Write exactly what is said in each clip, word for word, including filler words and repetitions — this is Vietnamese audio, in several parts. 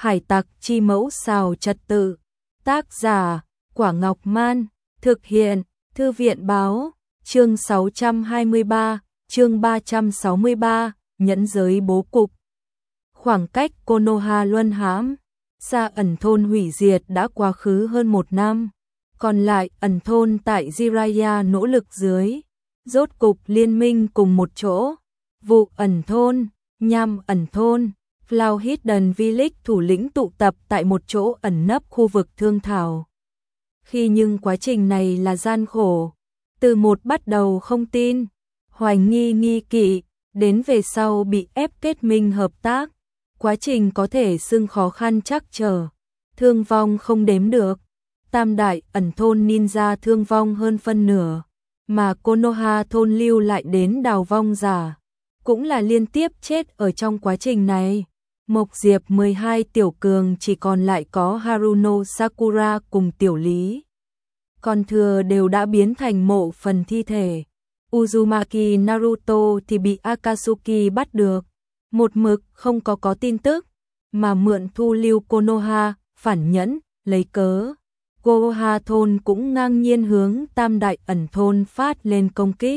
Hải tặc chi mẫu xào trật tự. Tác giả, Quả Ngọc Man. Thực hiện, Thư viện Báo. Chương sáu trăm hai mươi ba, chương ba trăm sáu mươi ba, nhẫn giới bố cục. Khoảng cách Konoha luân hãm, xa ẩn thôn hủy diệt đã quá khứ hơn một năm. Còn lại ẩn thôn tại Jiraiya nỗ lực dưới, rốt cục liên minh cùng một chỗ. Vụ ẩn thôn, Nham ẩn thôn, Flow Hidden Village thủ lĩnh tụ tập tại một chỗ ẩn nấp khu vực thương thảo. Khi nhưng quá trình này là gian khổ, từ một bắt đầu không tin, hoài nghi nghi kỵ, đến về sau bị ép kết minh hợp tác. Quá trình có thể xưng khó khăn trắc trở, thương vong không đếm được. Tam đại ẩn thôn ninja thương vong hơn phân nửa, mà Konoha thôn lưu lại đến đào vong giả, cũng là liên tiếp chết ở trong quá trình này. Mộc Diệp mười hai tiểu cường chỉ còn lại có Haruno Sakura cùng tiểu lý. Còn thừa đều đã biến thành mộ phần thi thể. Uzumaki Naruto thì bị Akatsuki bắt được, một mực không có có tin tức, mà mượn thu lưu Konoha, phản nhẫn, lấy cớ. Konoha thôn cũng ngang nhiên hướng tam đại ẩn thôn phát lên công kích.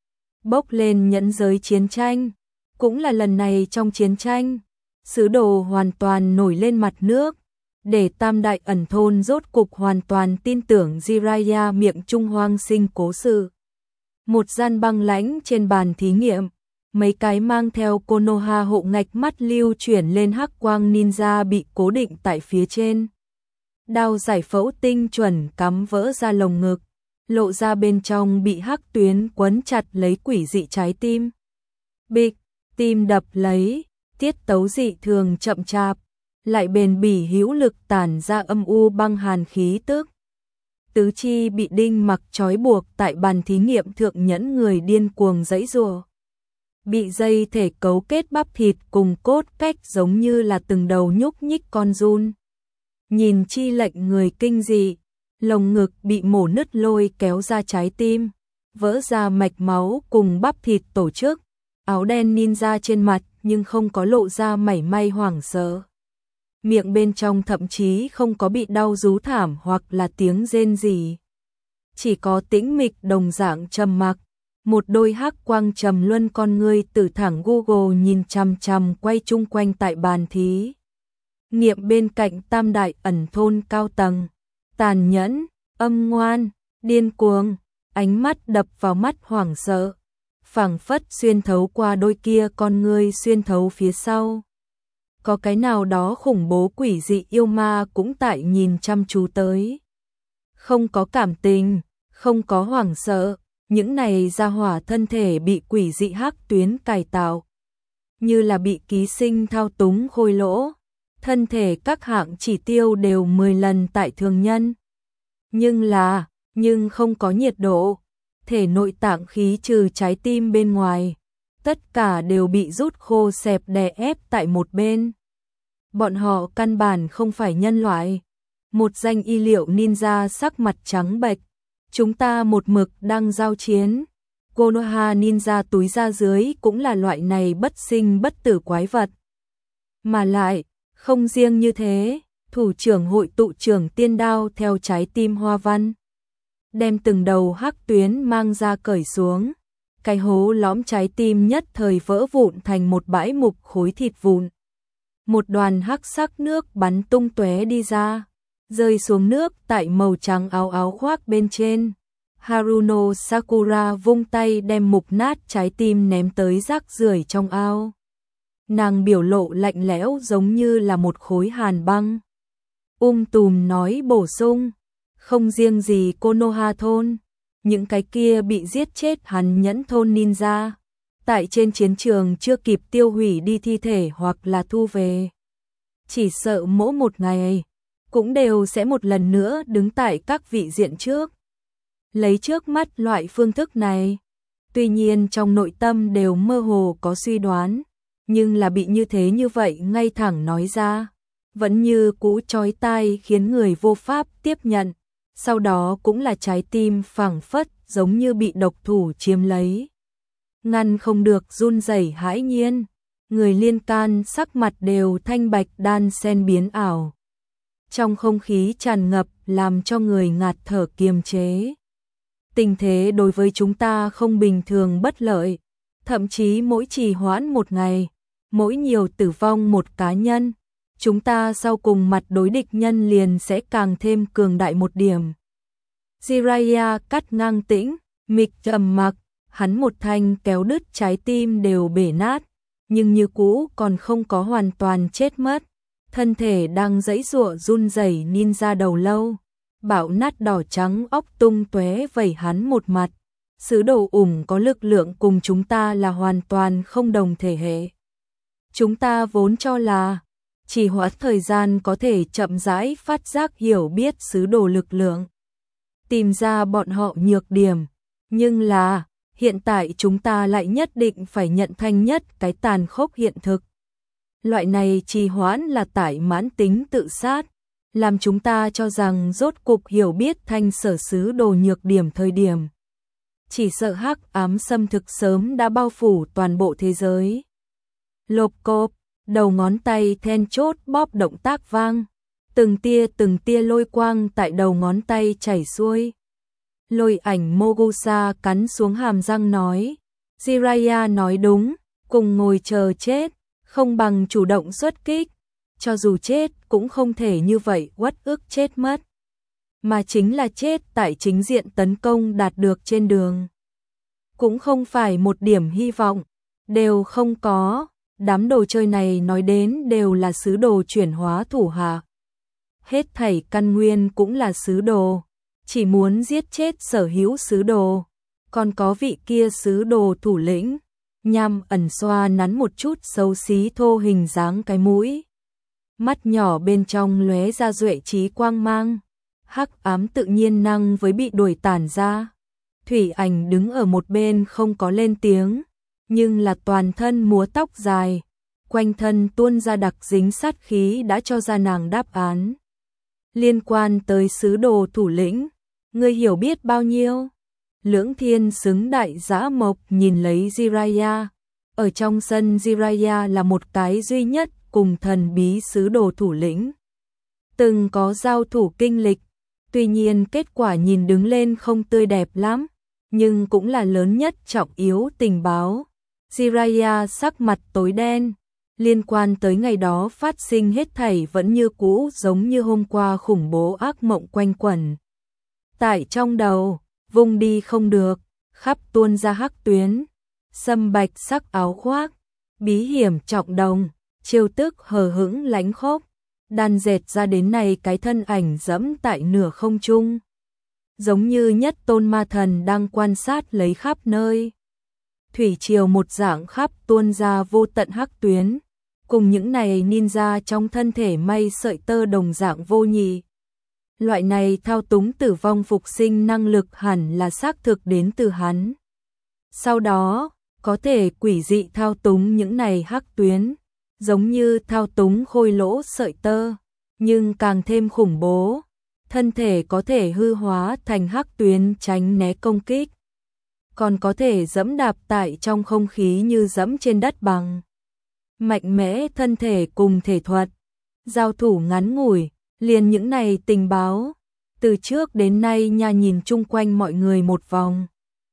Bốc lên nhẫn giới chiến tranh, cũng là lần này trong chiến tranh, sứ đồ hoàn toàn nổi lên mặt nước, để tam đại ẩn thôn rốt cục hoàn toàn tin tưởng Jiraiya miệng Trung Hoang sinh cố sự. Một gian băng lãnh trên bàn thí nghiệm, mấy cái mang theo Konoha hộ ngạch mắt lưu chuyển lên hắc quang ninja bị cố định tại phía trên. Đao giải phẫu tinh chuẩn cắm vỡ ra lồng ngực, lộ ra bên trong bị hắc tuyến quấn chặt lấy quỷ dị trái tim. Bịch, tim đập lấy, tiết tấu dị thường chậm chạp, lại bền bỉ hữu lực tản ra âm u băng hàn khí tức. Tứ chi bị đinh mặc trói buộc tại bàn thí nghiệm thượng nhẫn người điên cuồng giãy giụa. Bị dây thể cấu kết bắp thịt cùng cốt cách giống như là từng đầu nhúc nhích con giun. Nhìn chi lệnh người kinh dị, lồng ngực bị mổ nứt lôi kéo ra trái tim, vỡ ra mạch máu cùng bắp thịt tổ chức. Áo đen ninja trên mặt nhưng không có lộ ra mảy may hoảng sợ. Miệng bên trong thậm chí không có bị đau rú thảm hoặc là tiếng rên gì. Chỉ có tĩnh mịch đồng dạng trầm mặc, một đôi hắc quang trầm luân con ngươi từ thẳng Google nhìn chằm chằm quay chung quanh tại bàn thí nghiệm bên cạnh tam đại ẩn thôn cao tầng. Tàn nhẫn, âm ngoan, điên cuồng, ánh mắt đập vào mắt hoảng sợ, phảng phất xuyên thấu qua đôi kia con ngươi xuyên thấu phía sau. Có cái nào đó khủng bố quỷ dị yêu ma cũng tại nhìn chăm chú tới. Không có cảm tình, không có hoảng sợ, những này ra hỏa thân thể bị quỷ dị hắc tuyến cải tạo, như là bị ký sinh thao túng khôi lỗ, thân thể các hạng chỉ tiêu đều mười lần tại thường nhân. Nhưng là, nhưng không có nhiệt độ, thể nội tạng khí trừ trái tim bên ngoài, tất cả đều bị rút khô xẹp đè ép tại một bên. Bọn họ căn bản không phải nhân loại. Một danh y liệu ninja sắc mặt trắng bệch. Chúng ta một mực đang giao chiến. Konoha ninja túi ra dưới cũng là loại này bất sinh bất tử quái vật. Mà lại, không riêng như thế, thủ trưởng hội tụ trưởng tiên đao theo trái tim hoa văn, đem từng đầu hắc tuyến mang ra cởi xuống. Cái hố lõm trái tim nhất thời vỡ vụn thành một bãi mục khối thịt vụn. Một đoàn hắc sắc nước bắn tung tóe đi ra, rơi xuống nước tại màu trắng áo áo khoác bên trên. Haruno Sakura vung tay đem mục nát trái tim ném tới rác rưởi trong ao. Nàng biểu lộ lạnh lẽo giống như là một khối hàn băng. Um tùm nói bổ sung, không riêng gì Konoha thôn, những cái kia bị giết chết hắn nhẫn thôn ninja, tại trên chiến trường chưa kịp tiêu hủy đi thi thể hoặc là thu về, chỉ sợ mỗi một ngày cũng đều sẽ một lần nữa đứng tại các vị diện trước. Lấy trước mắt loại phương thức này, tuy nhiên trong nội tâm đều mơ hồ có suy đoán, nhưng là bị như thế như vậy ngay thẳng nói ra, vẫn như cũ chói tai khiến người vô pháp tiếp nhận. Sau đó cũng là trái tim phảng phất giống như bị độc thủ chiếm lấy, ngăn không được run rẩy hãi nhiên. người liên can sắc mặt đều thanh bạch đan xen biến ảo. Trong không khí tràn ngập làm cho người ngạt thở kiềm chế. Tình thế đối với chúng ta không bình thường bất lợi, thậm chí mỗi trì hoãn một ngày, mỗi nhiều tử vong một cá nhân, chúng ta sau cùng mặt đối địch nhân liền sẽ càng thêm cường đại một điểm. Jiraiya cắt ngang tĩnh, mịch trầm mặc, hắn một thanh kéo đứt trái tim đều bể nát, nhưng như cũ còn không có hoàn toàn chết mất. Thân thể đang giãy giụa run rẩy ninja đầu lâu, bạo nát đỏ trắng óc tung tóe vẩy hắn một mặt. Sứ đồ ủng có lực lượng cùng chúng ta là hoàn toàn không đồng thể hệ. Chúng ta vốn cho là chỉ hoãn thời gian có thể chậm rãi phát giác hiểu biết sứ đồ lực lượng, tìm ra bọn họ nhược điểm, nhưng là hiện tại chúng ta lại nhất định phải nhận thanh nhất cái tàn khốc hiện thực. Loại này trì hoãn là tải mãn tính tự sát, làm chúng ta cho rằng rốt cục hiểu biết thanh sở sứ đồ nhược điểm thời điểm. Chỉ sợ hắc ám xâm thực sớm đã bao phủ toàn bộ thế giới. Lộp cộp, đầu ngón tay then chốt bóp động tác vang, từng tia từng tia lôi quang tại đầu ngón tay chảy xuôi. Lôi ảnh Mogusa cắn xuống hàm răng nói, Jiraiya nói đúng, cùng ngồi chờ chết, không bằng chủ động xuất kích, cho dù chết cũng không thể như vậy uất ức chết mất, mà chính là chết tại chính diện tấn công đạt được trên đường. Cũng không phải một điểm hy vọng, đều không có, đám đồ chơi này nói đến đều là sứ đồ chuyển hóa thủ hạ. Hết thảy căn nguyên cũng là sứ đồ, chỉ muốn giết chết sở hữu sứ đồ, còn có vị kia sứ đồ thủ lĩnh. Nham ẩn xoa nắn một chút xấu xí thô hình dáng cái mũi. Mắt nhỏ bên trong lóe ra duệ trí quang mang. Hắc ám tự nhiên năng với bị đuổi tản ra. Thủy ảnh đứng ở một bên không có lên tiếng, nhưng là toàn thân múa tóc dài, quanh thân tuôn ra đặc dính sát khí đã cho ra nàng đáp án. Liên quan tới sứ đồ thủ lĩnh, ngươi hiểu biết bao nhiêu? Lưỡng thiên xứng đại dã mộc nhìn lấy Jiraiya. Ở trong sân Jiraiya là một cái duy nhất cùng thần bí sứ đồ thủ lĩnh. Từng có giao thủ kinh lịch, tuy nhiên kết quả nhìn đứng lên không tươi đẹp lắm, nhưng cũng là lớn nhất trọng yếu tình báo. Jiraiya sắc mặt tối đen, liên quan tới ngày đó phát sinh hết thảy vẫn như cũ giống như hôm qua khủng bố ác mộng quanh quẩn. Tại trong đầu, vùng đi không được, khắp tuôn ra hắc tuyến, sâm bạch sắc áo khoác, bí hiểm trọng đồng, chiêu tức hờ hững lánh khốc, đan dệt ra đến này cái thân ảnh dẫm tại nửa không trung. Giống như nhất tôn ma thần đang quan sát lấy khắp nơi. Thủy triều một dạng khắp tuôn ra vô tận hắc tuyến, cùng những này ninja trong thân thể may sợi tơ đồng dạng vô nhị. Loại này thao túng tử vong phục sinh năng lực hẳn là xác thực đến từ hắn. Sau đó, có thể quỷ dị thao túng những này hắc tuyến, giống như thao túng khôi lỗ sợi tơ, nhưng càng thêm khủng bố. Thân thể có thể hư hóa thành hắc tuyến tránh né công kích, còn có thể dẫm đạp tại trong không khí như dẫm trên đất bằng. Mạnh mẽ thân thể cùng thể thuật, giao thủ ngắn ngủi, liền những này tình báo, từ trước đến nay nha nhìn chung quanh mọi người một vòng.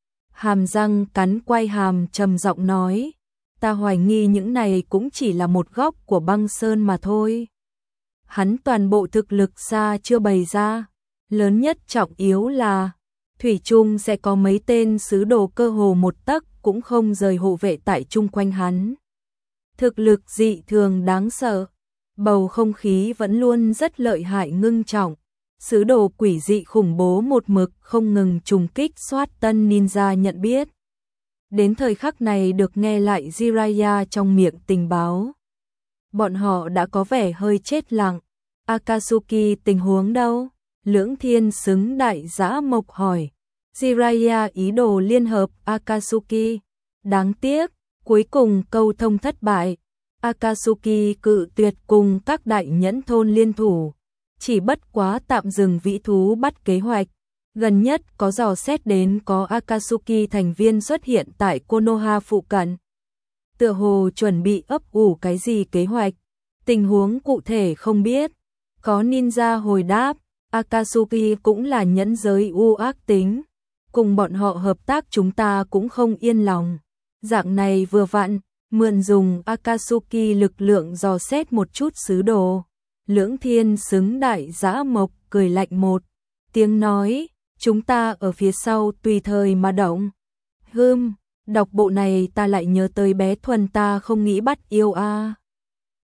Hàm răng cắn quay hàm trầm giọng nói, ta hoài nghi những này cũng chỉ là một góc của băng sơn mà thôi. Hắn toàn bộ thực lực xa chưa bày ra, lớn nhất trọng yếu là thủy chung sẽ có mấy tên sứ đồ cơ hồ một tấc cũng không rời hộ vệ tại chung quanh hắn. Thực lực dị thường đáng sợ, bầu không khí vẫn luôn rất lợi hại ngưng trọng, sứ đồ quỷ dị khủng bố một mực không ngừng trùng kích soát tân ninja nhận biết. Đến thời khắc này được nghe lại Jiraiya trong miệng tình báo. Bọn họ đã có vẻ hơi chết lặng. Akatsuki tình huống đâu? Lưỡng thiên xứng đại dã mộc hỏi. Jiraiya ý đồ liên hợp Akatsuki. Đáng tiếc, cuối cùng câu thông thất bại. Akatsuki cự tuyệt cùng các đại nhẫn thôn liên thủ. Chỉ bất quá tạm dừng vĩ thú bắt kế hoạch. Gần nhất có dò xét đến có Akatsuki thành viên xuất hiện tại Konoha phụ cận. tựa hồ chuẩn bị ấp ủ cái gì kế hoạch. Tình huống cụ thể không biết. Có ninja hồi đáp, Akatsuki cũng là nhẫn giới u ác tính. Cùng bọn họ hợp tác chúng ta cũng không yên lòng. Dạng này vừa vặn, mượn dùng Akatsuki lực lượng dò xét một chút sứ đồ. Lưỡng Thiên xứng đại dã mộc cười lạnh một tiếng nói, chúng ta ở phía sau tùy thời mà động. Hừm, đọc bộ này ta lại nhớ tới bé Thuần ta không nghĩ bắt yêu a.